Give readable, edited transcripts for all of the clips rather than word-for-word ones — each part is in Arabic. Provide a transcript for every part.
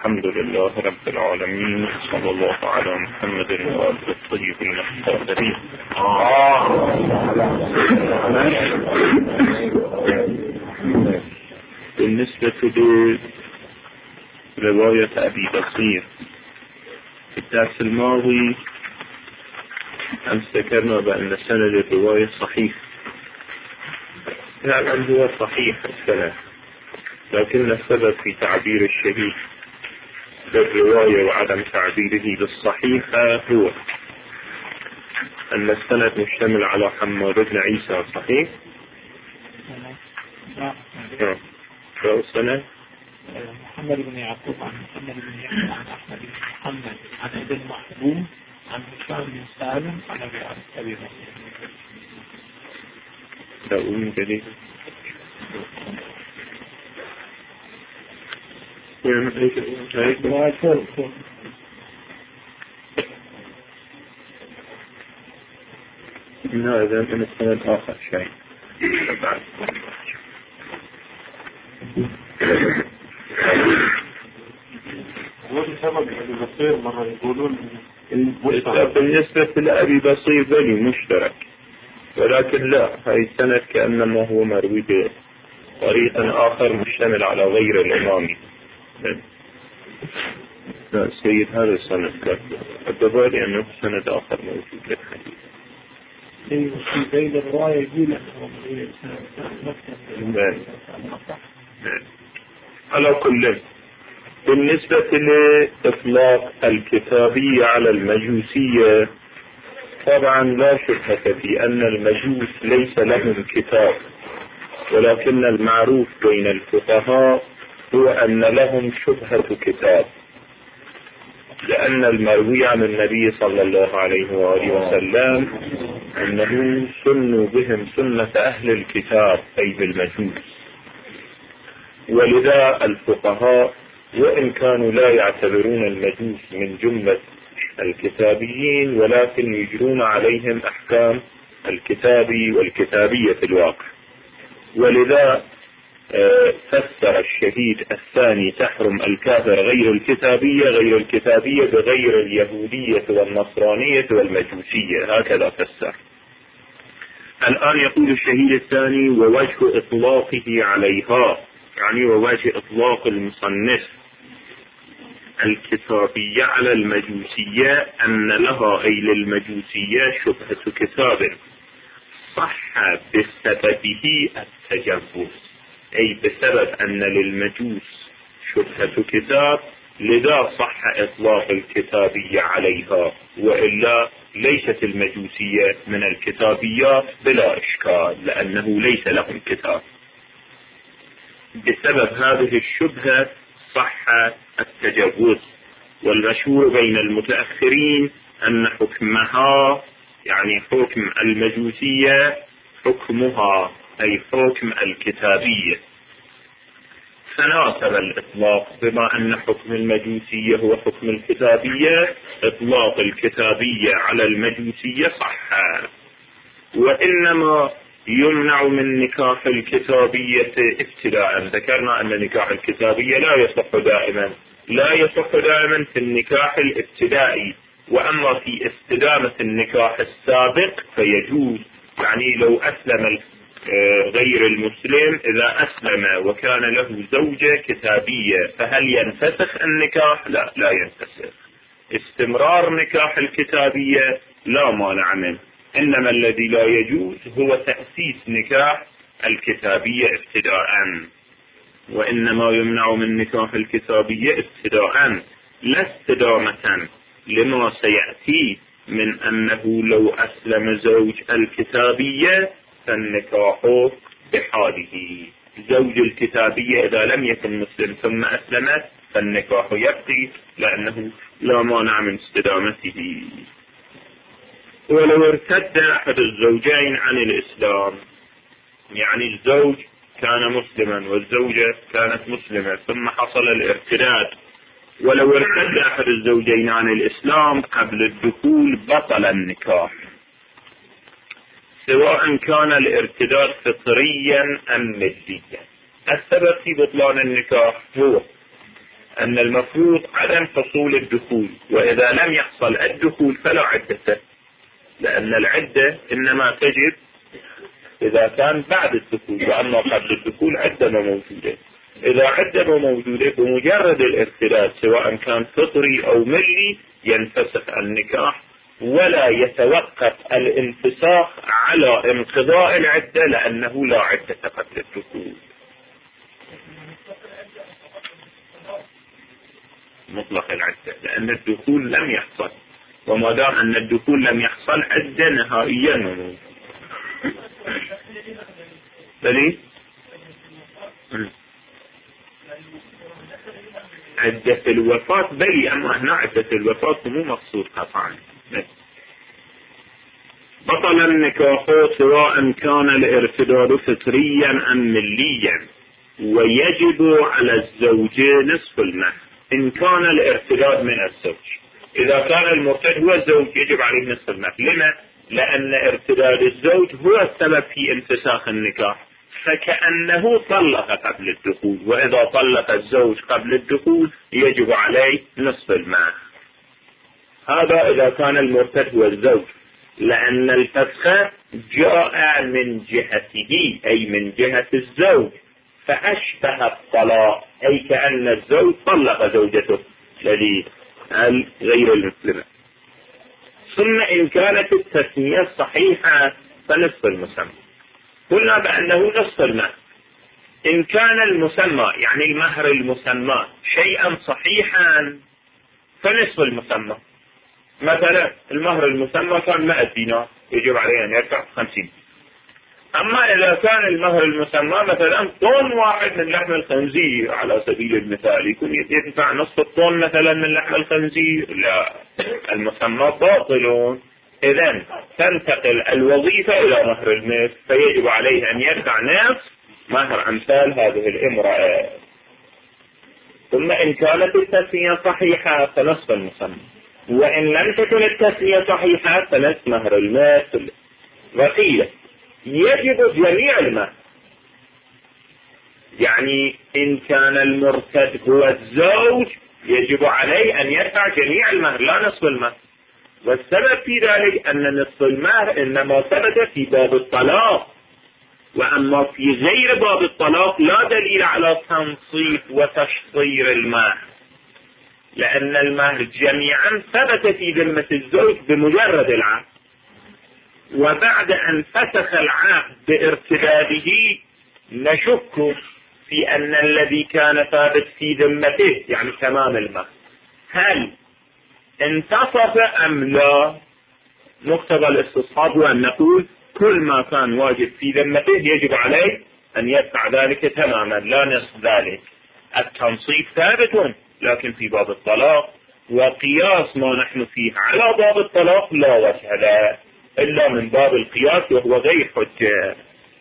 الحمد لله رب العالمين، صلى الله على محمد وآله الطيبين الطاهرين. بالنسبة لرواية أبي بصير في الدرس الماضي أمس ذكرنا بأن سند الرواية صحيح، فعلا هو صحيح السند، لكن السبب في تعبير الشهيد بالرواية وعدم تعبيره بالصحيحة هو أن السند مشتمل على حماد بن عيسى. صحيح؟ شو السند؟ محمد بن يعقوب عن محمد بن يحيى عن أحمد بن محمد عن ابن محبوب عن هشام بن سالم عن أبي بصير. داوود جديد. لا، إذا من السند آخر شيء. بالنسبة لأبي بصير بني مشترك، ولكن لا، هاي السند كأنما هو مروي بطريق آخر مشتمل على غير الإمامي. لا سيد، هذا السند الدبالي أنه سند آخر موجود للحديث. بين الرواية يقول على كل، بالنسبة لإطلاق الكتابية على المجوسية، طبعا لا شبهة في أن المجوس ليس لهم كتاب، ولكن المعروف بين الفقهاء هو أن لهم شبهة كتاب، لأن المروي عن النبي صلى الله عليه وآله وسلم أنه سنوا بهم سنة أهل الكتاب أي بالمجوس. ولذا الفقهاء وإن كانوا لا يعتبرون المجوس من جملة الكتابيين، ولكن يجرون عليهم أحكام الكتابي والكتابية في الواقع. ولذا فسر الشهيد الثاني تحرم الكافر غير الكتابية بغير اليهودية والنصرانية والمجوسية، هكذا فسر. الآن يقول الشهيد الثاني ووجه إطلاقه عليها، يعني ووجه إطلاق المصنف الكتابية على المجوسية أن لها أي للمجوسية شبهة كتاب صح بسببه التجوز، أي بسبب أن للمجوس شبهة كتاب لذا صح إطلاق الكتابية عليها، وإلا ليست المجوسية من الكتابيات بلا إشكال لأنه ليس لهم كتاب. بسبب هذه الشبهة صح التجوز. والمشهور بين المتأخرين أن حكمها يعني حكم المجوسية حكمها أي حكم الكتابية، فناسب الإطلاق بما أن حكم المجوسية هو حكم الكتابية، إطلاق الكتابية على المجوسية صح. وإنما يمنع من نكاح الكتابية ابتداء. ذكرنا أن نكاح الكتابية لا يصح دائما في النكاح الابتدائي، وأما في استدامة النكاح السابق فيجوز. يعني لو أسلم غير المسلم، إذا أسلم وكان له زوجة كتابية فهل ينفسخ النكاح؟ لا ينفسخ. استمرار نكاح الكتابية لا مانع منه، إنما الذي لا يجوز هو تأسيس نكاح الكتابية ابتداء. وإنما يمنع من نكاح الكتابية ابتداء لا استدامة، لما سيأتي من أنه لو أسلم زوج الكتابية فالنكاح بحاله. زوج الكتابية إذا لم يكن مسلم ثم أسلم فالنكاح يبقي، لأنه لا مانع من استدامته. ولو ارتد أحد الزوجين عن الإسلام، يعني الزوج كان مسلما والزوجة كانت مسلمة ثم حصل الارتداد، ولو ارتد أحد الزوجين عن الإسلام قبل الدخول بطل النكاح، سواء كان الارتداد فطريا أم ماديا. السبب في بطلان النكاح هو أن المفروض عدم حصول الدخول، وإذا لم يحصل الدخول فلا عدة، لأن العدة إنما تجب إذا كان بعد الدخول، وأما قبل الدخول عدة موجودة. إذا عدة موجودة بمجرد الارتداد سواء كان فطري أو ملي ينفسخ النكاح، ولا يتوقف الانفساخ على انقضاء العدة، لأنه لا عدة قبل الدخول. مطلق العدة، لأن الدخول لم يحصل، وما دام أن الدخول لم يحصل عدة نهائيا موجود. بلي عدة الوفاة بلي، أما هنا عدة الوفاة مو مقصود قطعا. بطل النكاح سواء كان الارتداد فطريا أم مليا، ويجب على الزوج نصف المهر إن كان الارتداد من الزوج. إذا كان المرتد هو الزوج يجب عليه نصف المهر. لما؟ لأن ارتداد الزوج هو السبب في انفساخ النكاح، فكأنه طلق قبل الدخول، وإذا طلق الزوج قبل الدخول يجب عليه نصف المهر. هذا إذا كان المرتد هو الزوج، لأن الفسخ جاء من جهته أي من جهة الزوج، فأشبه الطلاق، أي كأن الزوج طلق زوجته الذي غير المسلمة. ثم إن كانت التسمية صحيحة فنصف المسمى. قلنا بأنه نصف المهر. إن كان المسمى يعني المهر المسمى شيئا صحيحا فنصف المسمى. مثلا المهر المسمى كان 100 دينار يجب عليه أن يدفع 50. أما إذا كان المهر المسمى مثلا طن واحد من لحم الخنزير على سبيل المثال، يكون يدفع نصف الطن مثلا من لحم الخنزير، لا، المسمى باطل. إذن تنتقل الوظيفة إلى مهر المثل، فيجب عليه أن يدفع نصف مهر أمثال هذه الامرأة. ثم إن كانت التسمية صحيحة فنصف المسمى، وإن لم تكن التسمية صحيحة فنصف مهر المثل. وقيل يجب جميع المهر، يعني إن كان المرتد هو الزوج يجب عليه أن يدفع جميع المهر لا نصف المهر. والسبب في ذلك أن نصف المهر إنما ثبت في باب الطلاق، وأما في غير باب الطلاق لا دليل على تنصيف وتشطير المهر، لأن المهر جميعا ثبت في ذمة الزوج بمجرد العقد، وبعد أن فسخ العقد بارتداده نشك في أن الذي كان ثابت في ذمته يعني تمام المهر هل انتصف أم لا. مقتضى الاستصحاب هو أن نقول كل ما كان واجب في ذمته يجب عليه أن يدفع ذلك تماما لا نصف ذلك. التنصيف ثابت لكن في باب الطلاق، وقياس ما نحن فيه على باب الطلاق لا وجه له إلا من باب القياس وهو غير حجة.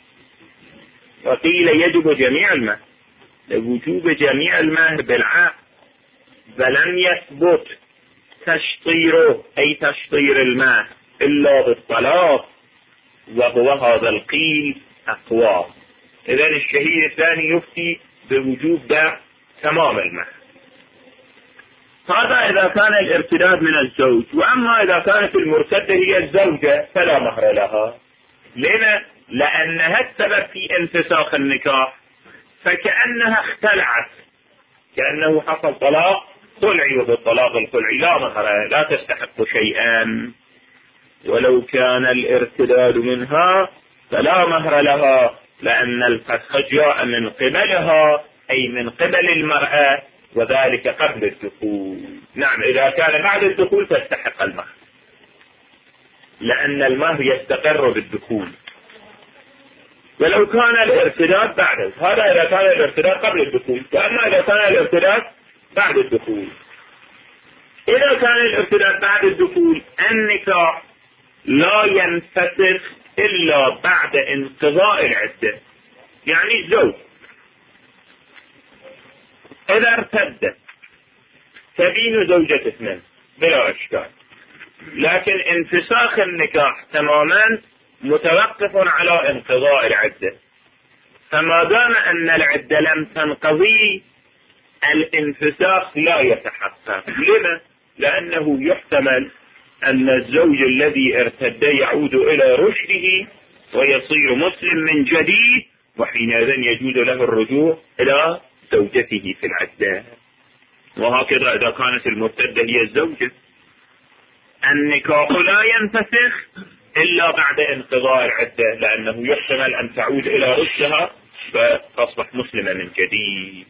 وقيل يجب جميع المهر، لوجوب جميع المهر بالعقد، فلم يثبت تشطيره أي تشطير المهر إلا بالطلاق، وهو هذا القيل أقوى. إذن الشهيد الثاني يفتي بوجوب دفع تمام المهر. هذا إذا كان الارتداد من الزوج. وأما إذا كانت المرتدة هي الزوجة فلا مهر لها. لما؟ لأنها السبب في انفساخ النكاح، فكأنها اختلعت، كأنه حصل طلاق خلعي، وبالطلاق الخلعي لا مهر، لا تستحق شيئا. ولو كان الارتداد منها فلا مهر لها، لأن الفسخ جاء من قبلها أي من قبل المرأة، وذلك قبل الدخول. نعم، إذا كان بعد الدخول تستحق المهر، لأن المهر يستقر بالدخول. ولو كان الارتداد بعد، هذا إذا كان الارتداد قبل الدخول. وأما إذا كان الارتداد بعد الدخول، إذا كان الارتداد بعد الدخول النكاح لا ينفسخ إلا بعد انقضاء العدة. يعني الزوج إذا ارتدت تبين زوجة اثنين بلا إشكال، لكن انفساخ النكاح تماما متوقف على انقضاء العدة. فما دام أن العدة لم تنقضي الانفساخ لا يتحقق. لما؟ لأنه يحتمل أن الزوج الذي ارتد يعود إلى رشده ويصير مسلم من جديد، وحينئذ يجوز له الرجوع إلى زوجته في العدة. وهكذا إذا كانت المرتدة هي الزوجة، النكاح لا ينفسخ إلا بعد انقضاء العدة، لأنه يحتمل أن تعود إلى رشدها فتصبح مسلمة من جديد.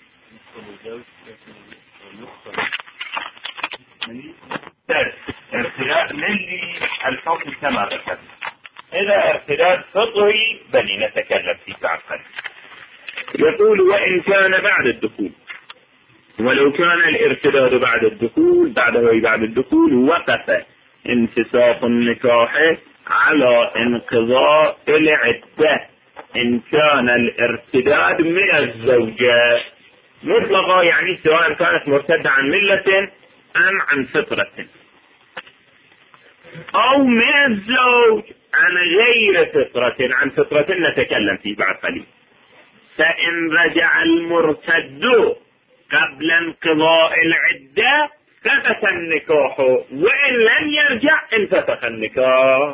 ارتداد ملي الحكم كما ذكرت. إذا ارتداد فطري بل نتكلم فيه بعد قليل. يقول وإن كان بعد الدخول، ولو كان الارتداد بعد الدخول بعد الدخول وقف انفساخ النكاح على انقضاء العدة إن كان الارتداد من الزوجة مطلقا، يعني سواء كانت مرتدة عن ملة أم عن فطرة، أو من الزوج عن غير فطرة، عن فطرة نتكلم فيه بعد قليل. فإن رجع المرتد قبل انقضاء العدة ثبت النكاح، وإن لم يرجع انفسخ النكاح.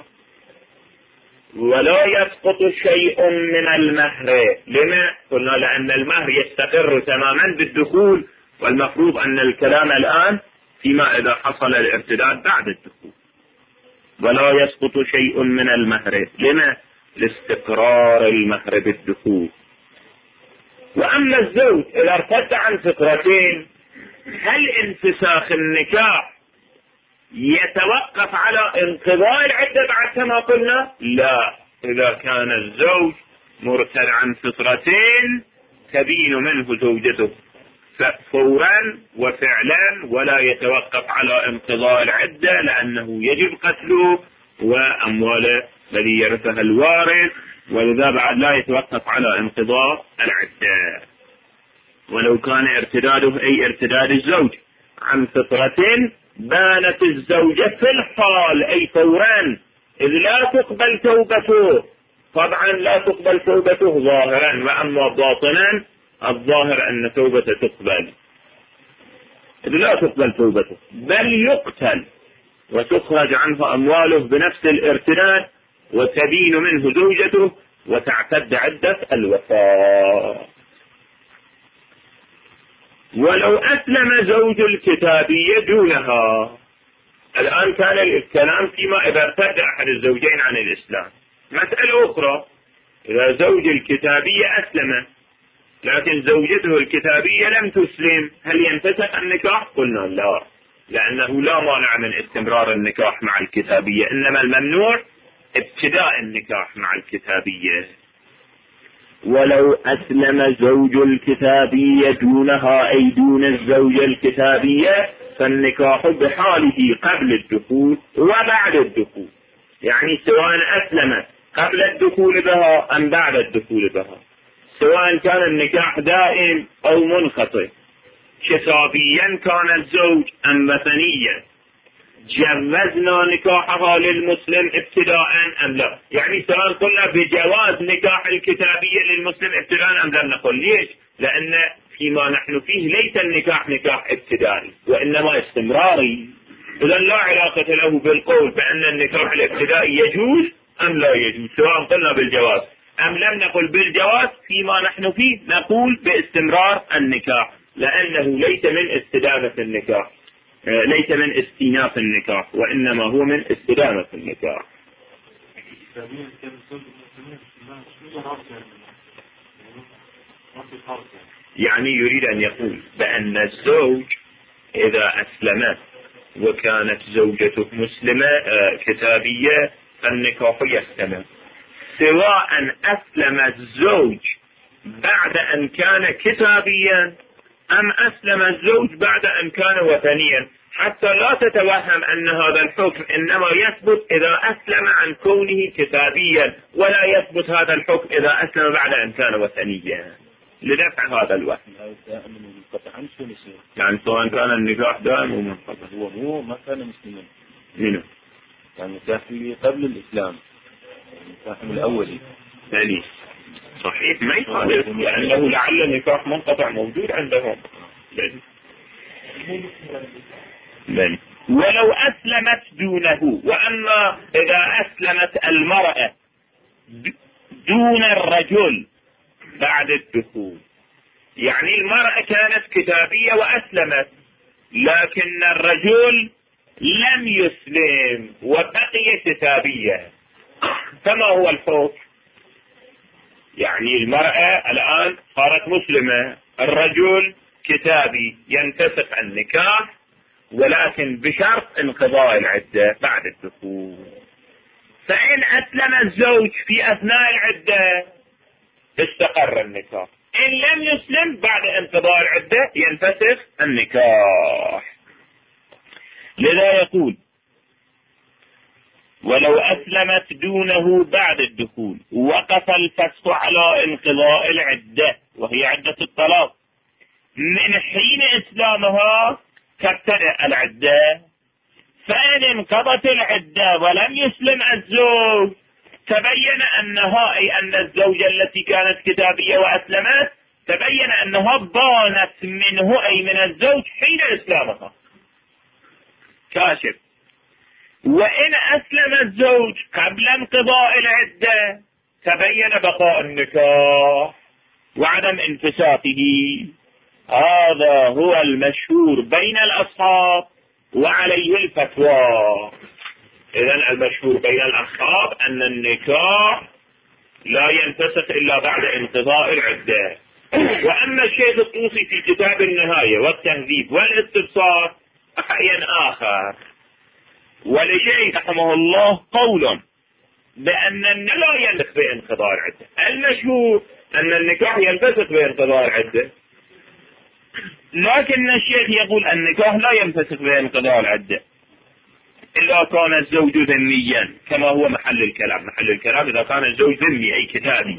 ولا يسقط شيء من المهر. لما؟ قلنا لأن المهر يستقر تماما بالدخول، والمفروض أن الكلام الآن فيما إذا حصل الارتداد بعد الدخول. ولا يسقط شيء من المهر. لما؟ لاستقرار المهر بالدخول. وأما الزوج إذا ارتد عن فطرتين، هل انفساخ النكاح يتوقف على انقضاء العدة بعد كما قلنا؟ لا. إذا كان الزوج مرتد عن فطرتين تبين منه زوجته فورا وفعلا، ولا يتوقف على انقضاء العدة، لأنه يجب قتله وأمواله الذي يرثها الوارث، ولذا بعد لا يتوقف على انقضاء العدة. ولو كان ارتداده أي ارتداد الزوج عن فطرة بانت الزوجة في الحال أي فورا، إذ لا تقبل توبته. طبعا لا تقبل توبته ظاهرا، وأما باطنا الظاهر أن توبته تقبل، إذ لا تقبل توبته، بل يقتل وتخرج عنه أمواله بنفس الارتداد، وتبين منه زوجته وتعتد عدة الوفاة. ولو أسلم زوج الكتابية دونها. الآن كان الكلام فيما إذا ارتد أحد الزوجين عن الإسلام. مسألة أخرى، إذا زوج الكتابية أسلم لكن زوجته الكتابية لم تسلم، هل ينفسخ النكاح؟ قلنا لا، لأنه لا مانع من استمرار النكاح مع الكتابية، إنما الممنوع ابتداء النكاح مع الكتابية. ولو أسلم زوج الكتابية دونها أي دون الزوجة الكتابية فالنكاح بحاله قبل الدخول وبعد الدخول، يعني سواء أسلم قبل الدخول بها أم بعد الدخول بها، سواء كان النكاح دائم أو منقطع، كتابيا كان الزوج أم وثنيا، جوزنا نكاحها للمسلم ابتداء أم لا. يعني سواء قلنا بجواز نكاح الكتابية للمسلم ابتداء أم لم نقل. ليش؟ لأن فيما نحن فيه ليس النكاح نكاح ابتدائي وإنما استمراري، إذن لا علاقة له بالقول بأن النكاح الابتدائي يجوز أم لا يجوز، سواء قلنا بالجواز أم لم نقل بالجواز. فيما نحن فيه نقول باستمرار النكاح، لأنه ليس من استدامة النكاح، ليس من استئناف النكاح، وإنما هو من استدامة النكاح. يعني يريد أن يقول بأن الزوج إذا أسلم وكانت زوجته مسلمة كتابية فالنكاح يستمر، سواء أسلم الزوج بعد أن كان كتابيا أم أسلم الزوج بعد أن كان وثنيا، حتى لا تتوهم أن هذا الحكم إنما يثبت إذا أسلم عن كونه كتابيا، ولا يثبت هذا الحكم إذا أسلم بعد أن كان وثنيا، لدفع هذا الوهم. يعني سواء كان النكاح دائم ومنقطع، هو ما كان مسلما منه، يعني النكاح قبل الإسلام، النكاح الأولي ثاني صحيح ما يخالف، لأنه لعل النكاح منقطع موجود عندهم. بل ولو أسلمت دونه. وأما إذا أسلمت المرأة دون الرجل بعد الدخول، يعني المرأة كانت كتابية وأسلمت، لكن الرجل لم يسلم وبقي كتابية، فما هو الحكم؟ يعني المرأة الآن صارت مسلمة، الرجل كتابي، ينفسخ النكاح ولكن بشرط انقضاء العدة بعد الدخول. فإن أسلم الزوج في أثناء العدة استقر النكاح، إن لم يسلم بعد انقضاء العدة ينفسخ النكاح. لذا يقول ولو أسلمت دونه بعد الدخول وقف الفسخ على انقضاء العدة، وهي عدة الطلاق، من حين إسلامها تبتدأ العدة. فإن انقضت العدة ولم يسلم الزوج تبين أنها، أي أن الزوجة التي كانت كتابية وأسلمت، تبين أنها بانت منه أي من الزوج حين إسلامها كاشف. وإن أسلم الزوج قبل انقضاء العدة تبين بقاء النكاح وعدم انفساخه. هذا هو المشهور بين الأصحاب وعليه الفتوى. إذن المشهور بين الأصحاب أن النكاح لا ينفسخ إلا بعد انقضاء العدة. وأما الشيخ الطوسي في كتاب النهاية والتهذيب والاستبصار رأي آخر، ولشيخ رحمه الله قول بأن لا ينفسخ بانقضاء العدة. المشهور أن النكاح ينفسخ بانقضاء العدة، لكن الشيخ يقول النكاح لا ينفسخ بانقضاء العدة إذا كان الزوج ذميا، كما هو محل الكلام. محل الكلام إذا كان الزوج ذمي أي كتابي،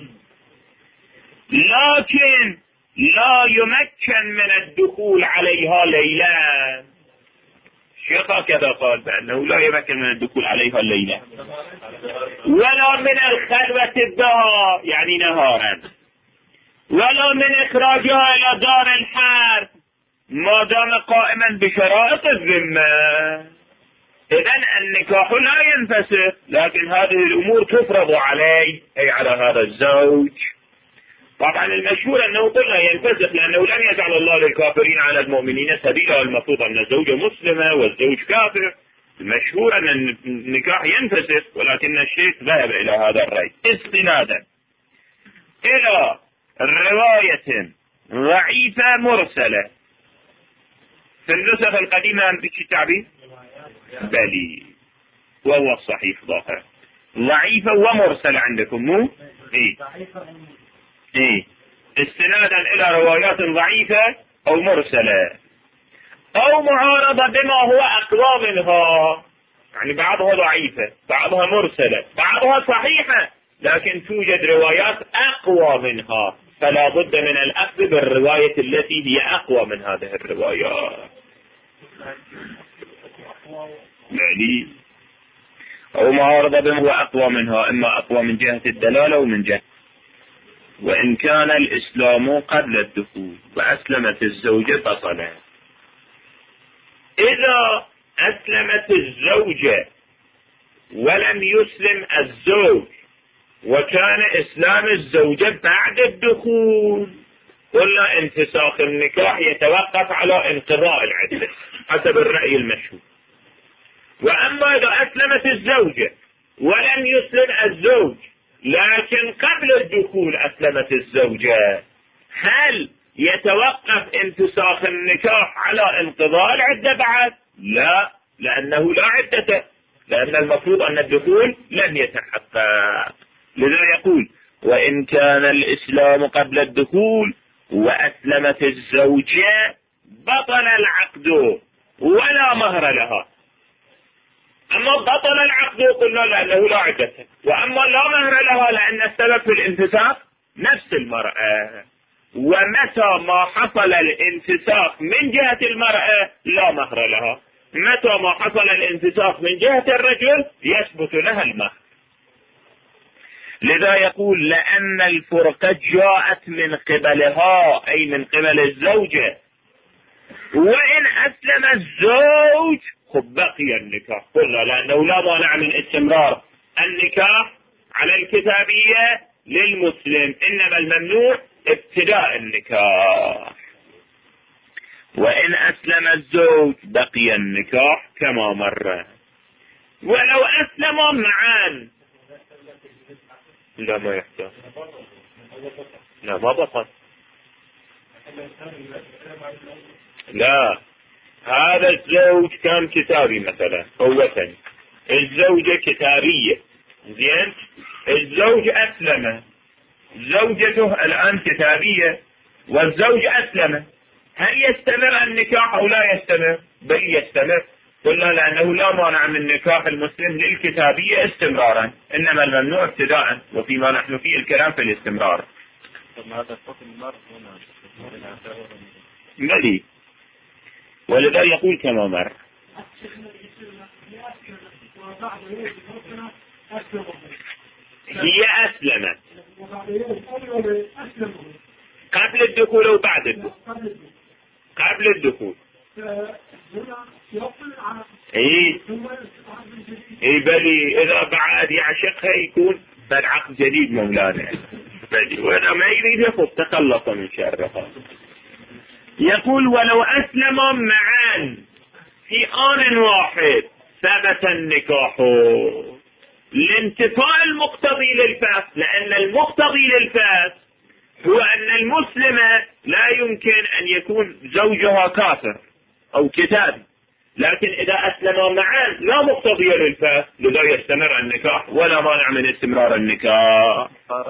لكن لا يمكن من الدخول عليها ليلا. الشيخ هكذا قال بأنه لا يمكن من الدخول عليها ليلا، ولا من الخلوة بها يعني نهارا، ولا من إخراجها إلى دار الحرب ما دام قائما بشرائط الذمة. إذن النكاح لا ينفسخ، لكن هذه الأمور تفرض عليه أي على هذا الزوج. طبعا المشهور أنه قلنا ينفسخ لأنه لم يجعل الله للكافرين على المؤمنين سبيلا، والمفروض أن الزوجة مسلمة والزوج كافر. المشهور أن النكاح ينفسخ، ولكن الشيخ ذهب إلى هذا الرأي استنادا إلى رواية ضعيفة مرسلة. في النسخ القديمة عندك التعبير بلي، وهو الصحيح ظاهر. ضعيفة ومرسلة عندكم مو؟ إيه استنادا إلى روايات ضعيفة أو مرسلة أو معارضة بما هو أقوى منها، يعني بعضها ضعيفة بعضها مرسلة بعضها صحيحة، لكن توجد روايات أقوى منها، فلا بد من الأخذ بالرواية التي هي أقوى من هذه الروايات. يعني أو معارضة بما هو أقوى منها، إما أقوى من جهة الدلالة ومن جهة. وإن كان الإسلام قبل الدخول وأسلمت الزوجة بطلا. إذا أسلمت الزوجة ولم يسلم الزوج وكان إسلام الزوجة بعد الدخول، قلنا انفساخ النكاح يتوقف على انقضاء العدة حسب الرأي المشهور. وأما إذا أسلمت الزوجة ولم يسلم الزوج لكن قبل الدخول أسلمت الزوجة، هل يتوقف انفساخ النكاح على انقضاء العدة بعد؟ لا، لأنه لا عدة، لأن المفروض أن الدخول لم يتحقق. لذا يقول وإن كان الإسلام قبل الدخول وأسلمت الزوجة بطل العقد ولا مهر لها. أما بطل العقد قلنا لأنه لا عدة، وأما لا مهر لها لأن السبب في الانفساخ نفس المرأة. ومتى ما حصل الانفساخ من جهة المرأة لا مهر لها، متى ما حصل الانفساخ من جهة الرجل يثبت لها المهر. لذا يقول لأن الفرقة جاءت من قبلها أي من قبل الزوجة، وإن أسلم الزوج بقي النكاح كله، لأنه لا مانع من استمرار النكاح على الكتابية للمسلم، إنما الممنوع ابتداء النكاح. وإن أسلم الزوج بقي النكاح كما مر. ولو أسلموا معا لا ما يحتاج، لا ما بطل، لا هذا الزوج كان كتابي مثلا أو وثني، الزوجة كتابية، زين، الزوج أسلم، زوجته الآن كتابية والزوج أسلم، هل يستمر النكاح أو لا يستمر؟ بل يستمر، قلنا لأنه لا مانع من نكاح المسلم للكتابية استمرارا، إنما الممنوع ابتداء، وفيما نحن فيه الكلام في الاستمرار. ملي، ولذا يقول كما مر. هي أسلمت قبل الدخول أو بعد الدخول؟ قبل الدخول. اي بلي اذا بعد يعشقها يكون بالعقد جديد مولانا، بلي وانا ما يريد يخف تخلص من شرها. يقول ولو اسلموا معا في آن واحد ثبت النكاح لانتفاء المقتضي للفاس، لان المقتضي للفاس هو ان المسلمة لا يمكن ان يكون زوجها كافر او كتابي، لكن اذا اسلموا معا لا مقتضي للفاس، لذا يستمر النكاح ولا مانع من استمرار النكاح.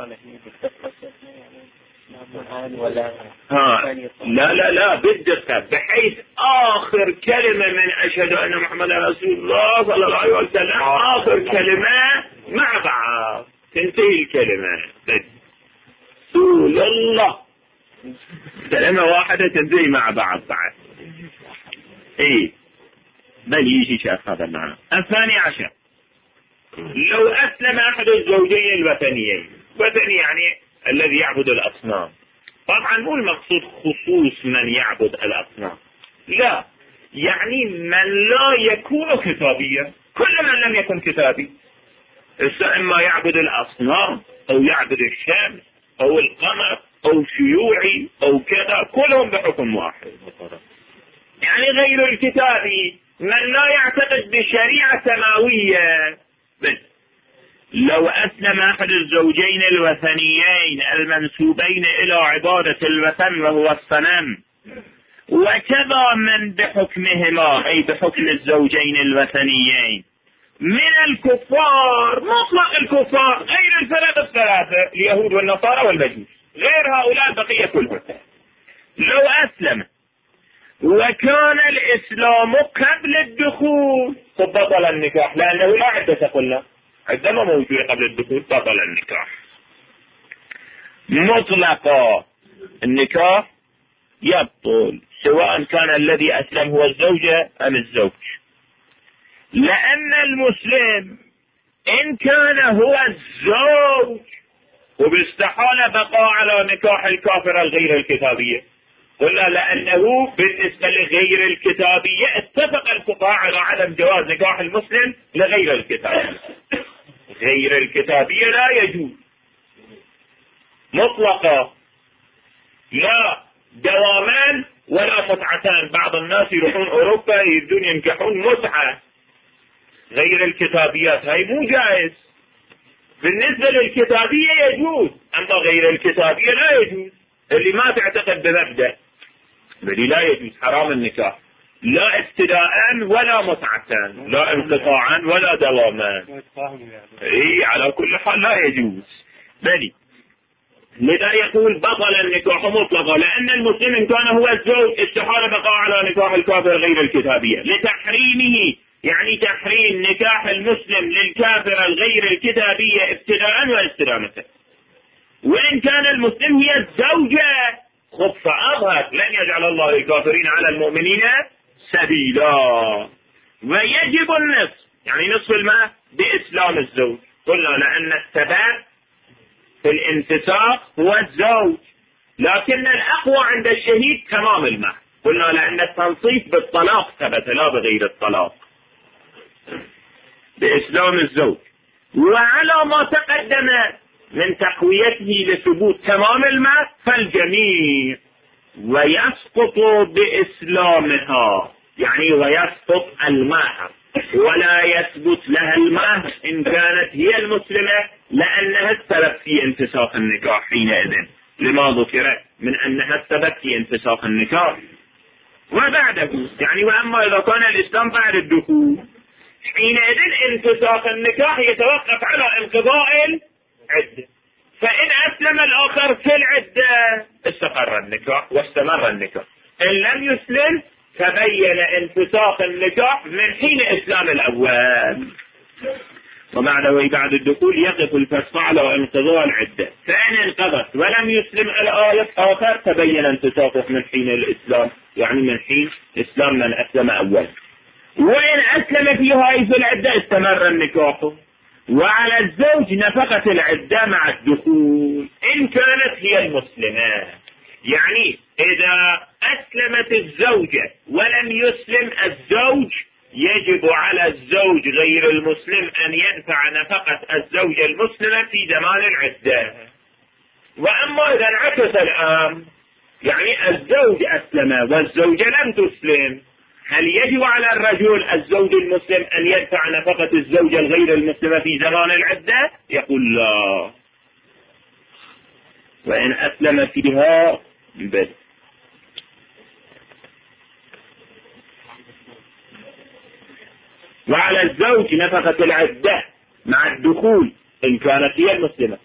لا لا لا بالدقة، بحيث آخر كلمة من أشهد أن محمد رسول الله صلى الله عليه وسلم آخر كلمة مع بعض تنتهي الكلمة رسول الله، كلمة واحدة تنتهي مع بعض بعد. إيه بل يجي شاف هذا المعنى. الثاني عشر لو أسلم أحد الزوجين الوثنيين، وثني يعني الذي يعبد الأصنام، طبعا مو المقصود خصوص من يعبد الأصنام، لا، يعني من لا يكون كتابيا، كل من لم يكن كتابي، إما يعبد الأصنام أو يعبد الشمس أو القمر أو شيوعي أو كذا، كلهم بحكم واحد. يعني غير الكتابي من لا يعتقد بشريعة سماوية. بس لو أسلم أحد الزوجين الوثنيين المنسوبين إلى عبادة الوثن وهو الصنم، وكذا من بحكمهما أي بحكم الزوجين الوثنيين من الكفار، مطلق الكفار غير الفرق الثلاثة اليهود والنصارى والمجوس، غير هؤلاء البقية كلهم، لو أسلم وكان الإسلام قبل الدخول بطل النكاح، لأنه لا عدة قلنا، عندما موجود قبل الدخول بطل النكاح مطلقا، النكاح يبطل سواء كان الذي أسلم هو الزوجة أم الزوج، لأن المسلم إن كان هو الزوج وباستحالة بقى على نكاح الكافرة الغير الكتابية، قلنا لأنه بالنسبة لغير الكتابية اتفق الفقهاء على عدم جواز نكاح المسلم لغير الكتابية، غير الكتابية لا يجوز مطلقا، لا دوامان ولا متعتان. بعض الناس يروحون أوروبا يريدون ينكحون متعة، غير الكتابيات هاي مو جائز، بالنسبة للكتابية يجوز، أما غير الكتابية لا يجوز، اللي ما تعتقد بمبدأ اللي لا يجوز حرام النكاح، لا ابتداء ولا متعتان، لا انقطاعا ولا دوامان، اي على كل حال لا يجوز. بلي لذا يقول بطل النكاح مطلقا، لأن المسلم إن كان هو الزوج استحال بقاء على نكاح الكافر غير الكتابية لتحريمه، يعني تحريم نكاح المسلم للكافر الغير الكتابية ابتداء واستدامة. وإن كان المسلم هي الزوجة فأظهر لن يجعل الله الكافرين على المؤمنين سبيلا، ويجب النصف، يعني نصف المال بإسلام الزوج، قلنا لأن السبب في الانتساق هو الزوج، لكن الأقوى عند الشهيد تمام المال، قلنا لأن التنصيف بالطلاق ثبت لا بغير الطلاق، بإسلام الزوج. وعلى ما تقدم من تقويته لثبوت تمام المهر فالجميع، ويسقط بإسلامها، يعني ويسقط المهر ولا يثبت لها المهر إن كانت هي المسلمة، لأنها السبب في انفساخ النكاح حينئذ، لما ذكر من أنها السبب في انفساخ النكاح. وبعده يعني وأما إذا كان الإسلام بعد الدخول حينئذ انفساخ النكاح يتوقف على انقضاء العدة، فإن أسلم الآخر في العدة استقر النكاح واستمر النكاح، إن لم يسلم تبين انفساخ النكاح من حين إسلام الأول، وبعد الدخول يقف الفسخ على انقضاء العدة، فإن انقضت ولم يسلم الآخر تبين انفساخه من حين الإسلام، يعني من حين إسلام من أسلم أول. وإن أسلم في هذه العدة استمر النكاح. وعلى الزوج نفقة العدة مع الدخول إن كانت هي المسلمة، يعني إذا أسلمت الزوجة ولم يسلم الزوج يجب على الزوج غير المسلم أن يدفع نفقة الزوجة المسلمة في زمان العدة. وأما إذا انعكس الأمر، يعني الزوج أسلم والزوجة لم تسلم، هل يجب على الرجل الزوج المسلم أن يدفع نفقة الزوجة الغير المسلمة في زمان العدة؟ يقول لا. وإن أسلم فيها بس. وعلى الزوج نفقة العدة مع الدخول إن كانت هي المسلمة.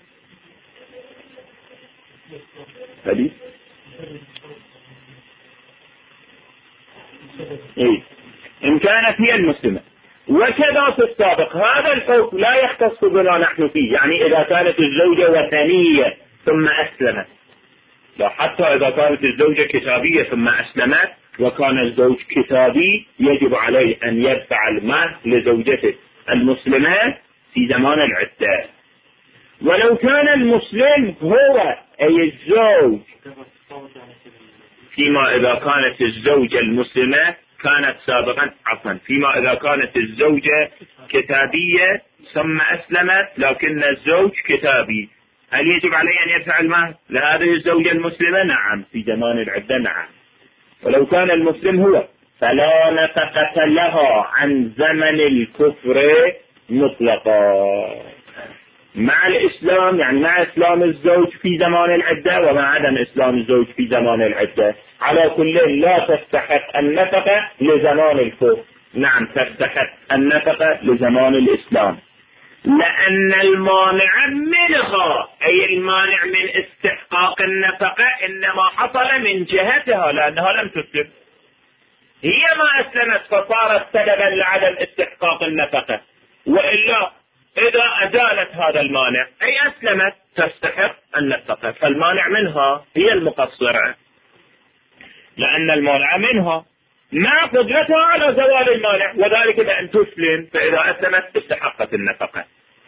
حديث إن كانت هي المسلمة. وكذا في السابق هذا الحكم لا يختص بنا نحن فيه، يعني إذا كانت الزوجة وثنية ثم أسلمت، لا، حتى إذا كانت الزوجة كتابية ثم أسلمت وكان الزوج كتابي يجب عليه أن يدفع المهر لزوجته المسلمة في زمان العدة. ولو كان المسلم هو أي الزوج، فيما إذا كانت الزوجة المسلمة كانت سابقا فيما إذا كانت الزوجة كتابية ثم أسلمت لكن الزوج كتابي، هل يجب عليه أن يدفع المهر لهذه الزوجة المسلمة؟ نعم، في زمان العدة نعم. ولو كان المسلم هو فلا نفقة لها عن زمن الكفر مطلقا، مع الإسلام، يعني مع إسلام الزوج في زمان العدة ومع عدم إسلام الزوج في زمان العدة، على كل لا تستحق النفقة لزمان الكفر، نعم تستحق النفقة لزمان الإسلام، لأن المانع منها أي المانع من استحقاق النفقة إنما حصل من جهتها لأنها لم تسلم، هي ما أسلمت فصارت سببا لعدم استحقاق النفقة، وإلا إذا أزالت هذا المانع أي أسلمت تستحق النفقة، فالمانع منها هي المقصرة، لأن المانع منها مع قدرتها على زوال المانع، وذلك بأن تسلم، فإذا أسلمت استحقت النفقة.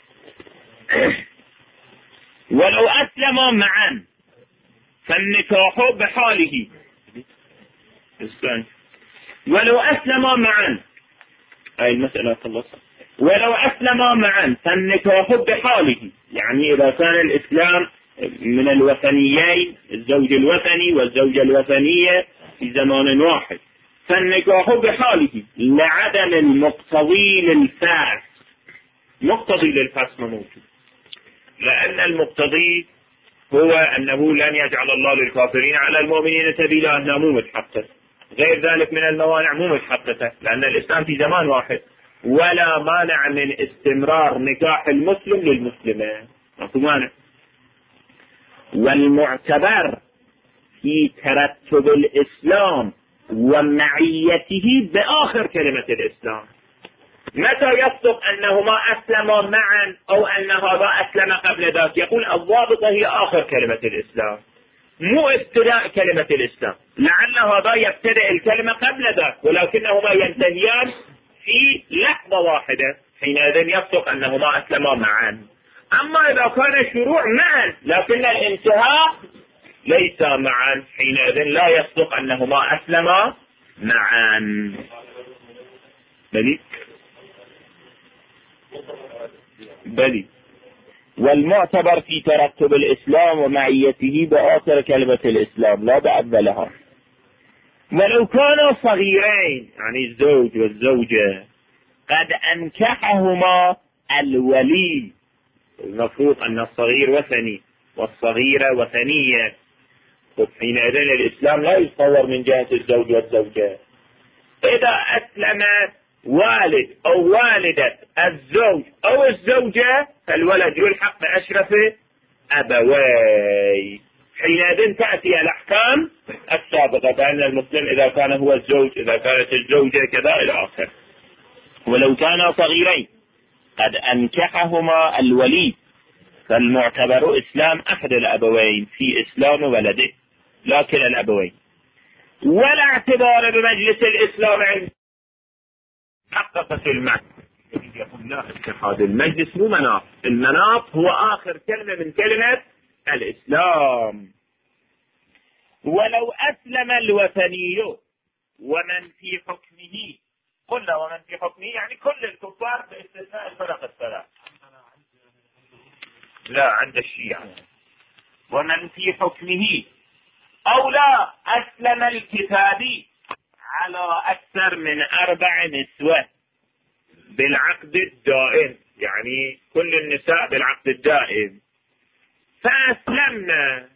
ولو أسلم معا فالنكاح بحاله، ولو أسلم معا أي المسألة خلصت. ولو أسلم معا فالنكاح بحاله، يعني إذا كان الإسلام من الوثنيين الزوج الوثني والزوجة الوثنية في زمان واحد فالنكاح بحاله لعدم المقتضي للفاسق. مقتضي للفاسق موجود، لأن المقتضي هو أنه لن يجعل الله للكافرين على المؤمنين سبيلا، أنه مو متحقق، غير ذلك من الموانع مو متحققة، لأن الإسلام في زمان واحد، ولا مانع من استمرار نكاح المسلم للمسلمة، ماكو مانع. والمعتبر في ترتب الإسلام ومعيته بآخر كلمة الإسلام، متى يصدق أنهما أسلما معا أو أن هذا أسلم قبل ذاك، يقول الضابطة هي آخر كلمة الإسلام مو ابتداء كلمة الإسلام، لعل هذا يبتدأ الكلمة قبل ذاك ولكنهما ينتهيان في لحظة واحدة، حينئذ يصدق أنهما أسلما معا. أما إذا كان الشروع معا لكن الانتهاء ليس معا، حينئذ لا يصدق أنهما أسلما معا. بلي. والمعتبر في ترتب الإسلام ومعيته بآخر كلمة الإسلام لا بأولها. ولو كانا صغيرين، يعني الزوج والزوجة، قد أنكحهما الولي، المفروض أن الصغير وثني والصغيرة وثنية، حينئذ الإسلام لا يتصور من جهة الزوج والزوجة. إذا أسلم والد أو والدة الزوج أو الزوجة فالولد يلحق بأشرف أبوي، حينئذ تأتي الأحكام السابقة بأن المسلم إذا كان هو الزوج، إذا كانت الزوجة كذا إلى آخره. ولو كانا صغيرين قد أنكحهما الولي فالمعتبر إسلام أحد الأبوين في إسلام ولده لكن الأبوين، ولا اعتبار بمجلس الإسلام عند حققت المعنى. يقول لا، اتخاذ المجلس مو مناط، المناط هو آخر كلمة من كلمة الإسلام. ولو أسلم الوثني ومن في حكمه، قلنا ومن في حكمه يعني كل الكفار باستثناء الفرق الثلاث، لا عند الشيعة، ومن في حكمه أو لا أسلم الكتابي على أكثر من 4 نسوة بالعقد الدائم، يعني كل النساء بالعقد الدائم، فأسلمنا،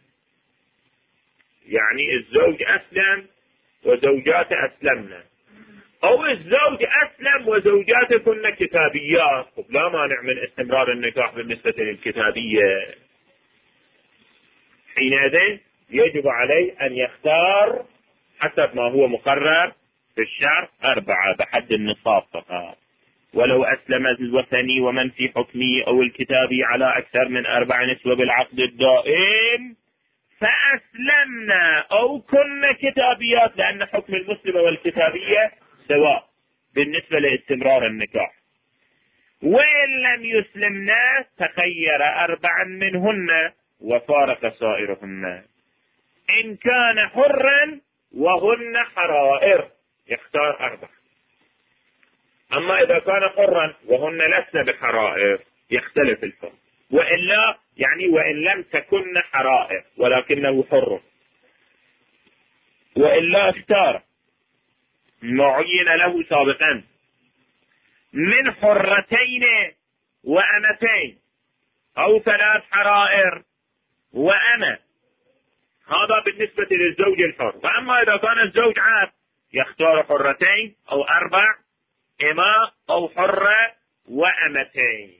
يعني الزوج أسلم وزوجاته أسلمنا، أو الزوج أسلم وزوجاته كن كتابيات، لا مانع من استمرار النكاح بالنسبة للكتابية. حينئذ يجب عليه أن يختار حسب ما هو مقرر في الشرع 4 بحد النصاب فقط. ولو أسلم الوثني ومن في حكمه أو الكتابي على أكثر من 4 نسوة بالعقد الدائم فأسلمنا أو كن كتابيات، لأن حكم المسلمة والكتابية سواء بالنسبة لاستمرار النكاح. وإن لم يسلمنا تخير 4 منهن وفارق سائرهن. إن كان حرا وهن حرائر يختار 4. أما إذا كان حرا وهن لسن بحرائر يختلف الحكم، وإلا يعني وإن لم تكن حرائر ولكنه حر، وإلا اختار معين له سابقا من حرتين وأمتين أو 3 حرائر وأمة، هذا بالنسبة للزوج الحر. وأما إذا كان الزوج عبد يختار حرتين أو 4 إماء أو حرة وأمتين.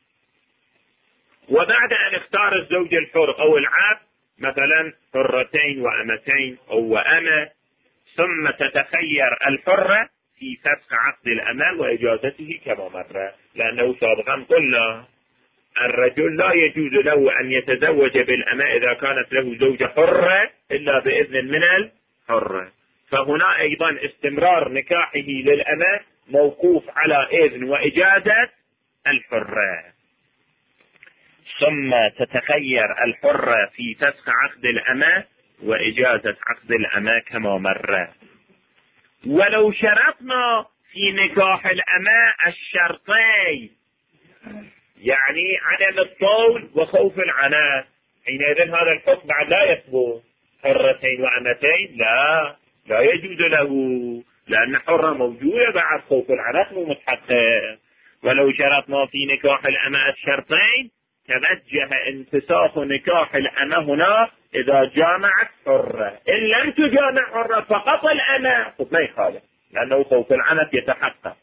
وبعد أن اختار الزوج الحر أو العبد مثلا حرتين وأمتين أو وأمة، ثم تتخير الحرة في فسخ عقد الأمة وإجازته كما مر، لأنه سابقا قلنا الرجل لا يجوز له أن يتزوج بالأمة إذا كانت له زوجة حرة إلا بإذن من الحرة. فهنا أيضا استمرار نكاحه للأمة موقوف على إذن وإجازة الحرة. ثم تتخير الحرة في فسخ عقد الأمة وإجازة عقد الأمة كما مر. ولو شرطنا في نكاح الأمة الشرطين، يعني عدم الطول وخوف العناء، حينئذ هذا الحكم بعد لا يثبت. حرتين وأمتين لا يجوز له، لأن حرة موجودة بعد خوف العناء مو متحقق. ولو شرطنا في نكاح الأمة الشرطين توجه انفساخ نكاح الأمة هنا إذا جامعت حرة. إن لم تجامع حرة فقط الأمة ما يخالف، لأنه خوف العنف يتحقق.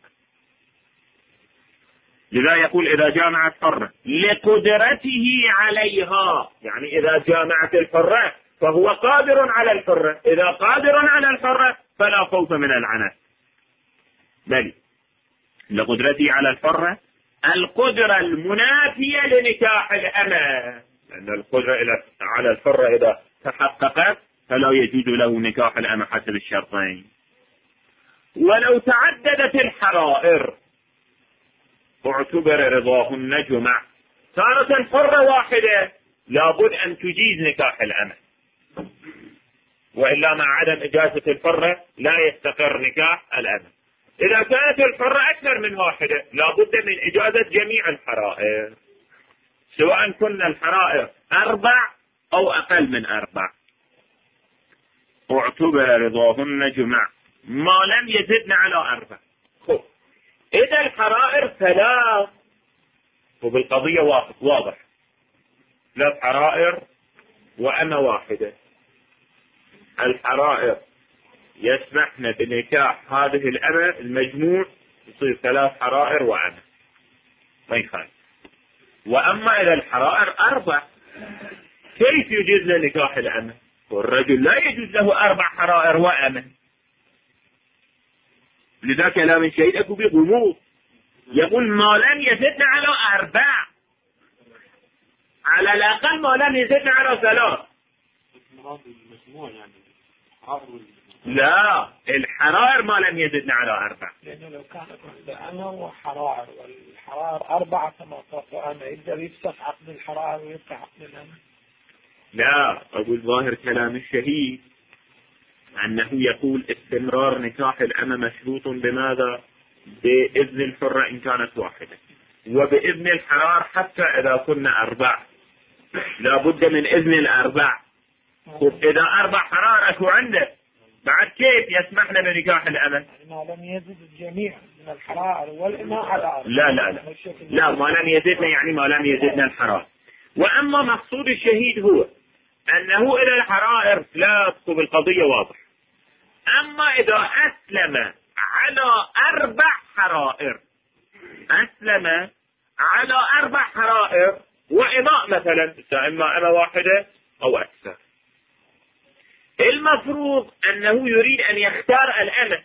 لذا يقول إذا جامعت حرة لقدرته عليها، يعني إذا جامعت الحرة فهو قادر على الحرة، إذا قادر على الحرة فلا خوف من العنف. بل لقدرته على الحرة القدرة المنافية لنكاح الأمة، لأن القدرة على الحرة إذا تحققت فلا يجوز له نكاح الأمة حسب الشرطين. ولو تعددت الحرائر اعتبر رضاهن جمع، صارت الحرة واحدة لابد أن تجيز نكاح الأمة، وإلا مع عدم إجازة الحرة لا يستقر نكاح الأمة. إذا كانت الحرة أكثر من واحدة لابد من إجازة جميع الحرائر، سواء كنا الحرائر 4 أو أقل من 4. اعتبر رضاهن جمع ما لم يزدن على 4. خب إذا الحرائر 3 وبالقضية واضح 3 حرائر وأنا واحدة، الحرائر يسمحنا بنكاح هذه الأمة، المجموع يصير 3 حرائر وأمة ما يخالف. وأما إذا الحرائر 4 كيف يجوز له نكاح الأمة؟ والرجل لا يجوز له 4 حرائر وأمة. لذا كلام الشهيد أكو بغموض، يقول ما لم يزدنا على 4، على الأقل ما لم يزدنا على 3. لا، الحرائر ما لم يزدنا على 4. لأنه لو كانت واحدة أنا وحرائر والحرائر 4 كما قلت أنا، يقدر يفسخ عقد الحرائر ويفتح عقد الأمة. لا، أقول ظاهر كلام الشهيد أنه يقول استمرار نكاح الأمة مشروط بماذا؟ بإذن الحرة إن كانت واحدة، وبإذن الحرار حتى إذا كنا 4 لابد من إذن ال4. إذا 4 حرار أكو عنده بعد كيف يسمحنا بنكاح الأمة؟ ما لم يزد الجميع من الحرائر والإماء على 4. لا ما لم يزدنا يعني ما لم يزدنا الحرار. وأما مقصود الشهيد هو أنه إلى الحرائر لا تكون القضية واضح. أما إذا أسلم على 4 حرائر، أسلم على 4 حرائر وإماء مثلا، إما أمة واحدة أو أكثر، المفروض أنه يريد أن يختار الأمة.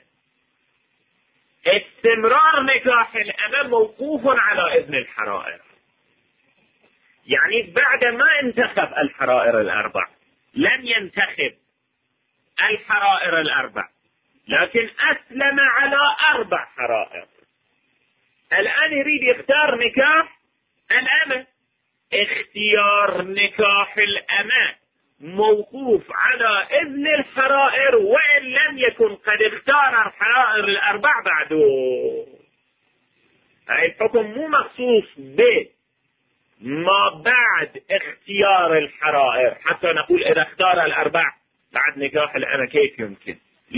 استمرار نكاح الأمة موقوف على إذن الحرائر، يعني بعد ما انتخب الحرائر 4 لم ينتخب الحرائر 4 لكن أسلم على 4 حرائر، الآن يريد يختار نكاح الأمة. اختيار نكاح الأمة موقوف على إذن الحرائر وإن لم يكن قد اختار الحرائر 4 بعده. هاي الحكم مو مخصوص بما بعد اختيار الحرائر حتى نقول إذا اختار 4 بعد نكاح الأمة كيف يمكن.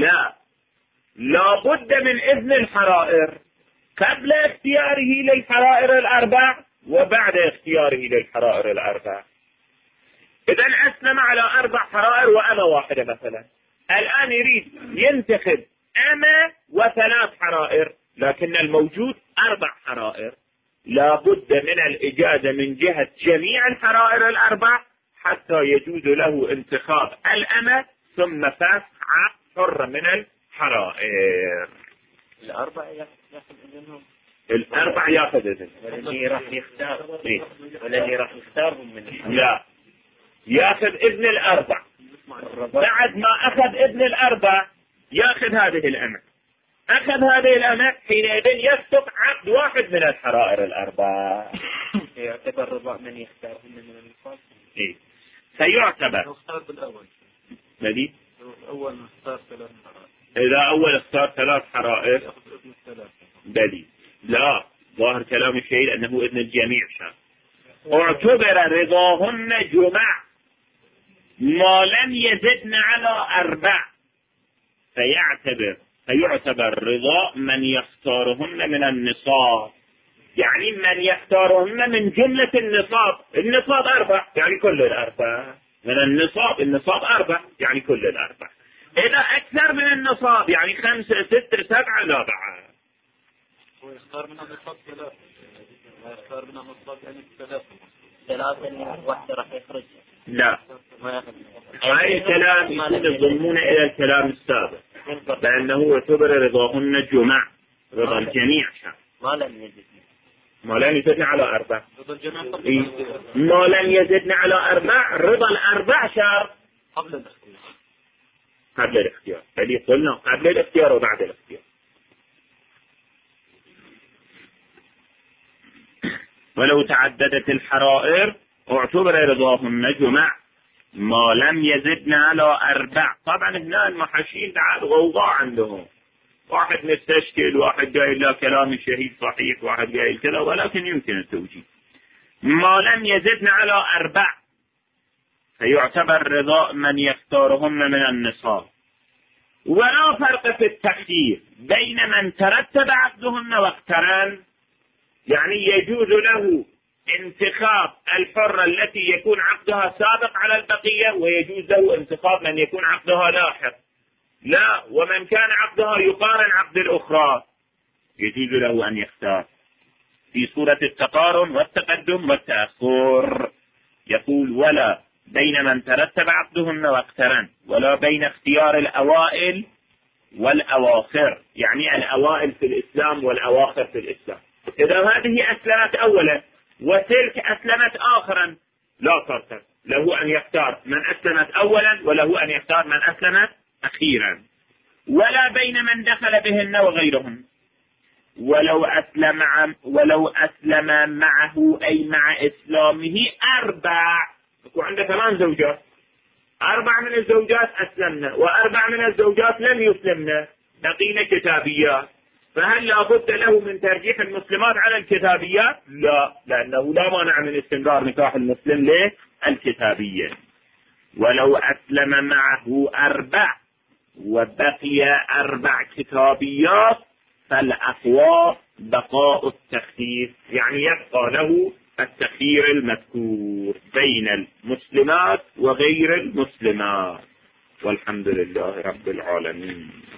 لا بد من إذن الحرائر قبل اختياره للحرائر 4 وبعد اختياره للحرائر 4. إذا أسلم على 4 حرائر وأمة واحدة مثلا، الآن يريد ينتخب أمة و3 حرائر، لكن الموجود 4 حرائر، لا بد من الإجازة من جهة جميع الحرائر 4 حتى يجوز له انتخاب الأمة ثم فسخ عقد حر من الحرائر. 4 ياخذ إذنهم، 4 ياخذ إذن، والذي راح يختار والذي راح يختارهم من الحرائر لا ياخذ إذن 4. بعد ما أخذ إذن 4 ياخذ هذه الأمة، أخذ هذه الأمة حينئذ يسقط عقد واحد من الحرائر 4. يعتبر رضا من يختارهم من النصاب. سيعتبر اختار بالأول الذي أول اختار 3 حرائر، إذا أول اختار 3 حرائر يأخذ إذن 3. بدي لا، ظاهر كلام الشهيد أنه إذن الجميع شان. اعتبر رضاهن جمع ما لم يزدن على 4. فيعتبر رضا من يختارهن من النصاب، يعني من يختارهن من جملة النصاب 4 يعني كل 4 من النصاب 4 يعني كل 4. إذا أكثر من النصاب يعني 5 6 7 لا بعد. ويختار من النصاب 3، ويختار من النصاب يعني 3 واحدة راح يخرج. لا، هاي الكلام يضمون إلى الكلام السابق لأنه يعتبر رضاهن جمع، رضا الجميع شان. ما لم يزدن على 4. ما لم يزدن على 4 رضا 4 شهر قبل الاختيار. فدي قلنا قبل الاختيار وبعد الاختيار. ولو تعددت الحرائر اعتبر رضاهن جمع ما لم يزدن على 4. طبعا هنا المحاشين بعد غوغاء عندهم، واحد مستشكل، واحد قايل لا كلام الشهيد صحيح، واحد قايل كذا، ولكن يمكن التوجيه. ما لم يزدن على 4 فيعتبر رضاء من يختارهن من النساء. ولا فرق في التخيير بين من ترتب عقدهن واقترن، يعني يجوز له انتخاب الحرة التي يكون عقدها سابق على البقية، ويجوز له انتخاب من يكون عقدها لاحق. لا، ومن كان عقدها يقارن عقد الأخرى يجوز له أن يختار في صورة التقارن والتقدم والتأخر. يقول ولا بين من ترتب عقدهن واقترن، ولا بين اختيار الأوائل والأواخر، يعني الأوائل في الإسلام والأواخر في الإسلام. إذا هذه أسلمت أولا وتلك أسلمت آخرا لا فرق، له أن يختار من أسلمت أولا وله أن يختار من أسلمت أخيرا. ولا بين من دخل بهن وغيرهن، ولو أسلم معه أي مع إسلامه 4. يكون عنده 8 زوجات، 4 من الزوجات أسلمنا و4 من الزوجات لم يسلمنا، بقينا كتابيات. فهل لابد له من ترجيح المسلمات على الكتابيات؟ لا، لأنه لا مانع من استمرار نكاح المسلم للكتابية. ولو أسلم معه 4 وبقي 4 كتابيات فالأقوى بقاء التخيير، يعني يبقى له التخيير المذكور بين المسلمات وغير المسلمات. والحمد لله رب العالمين.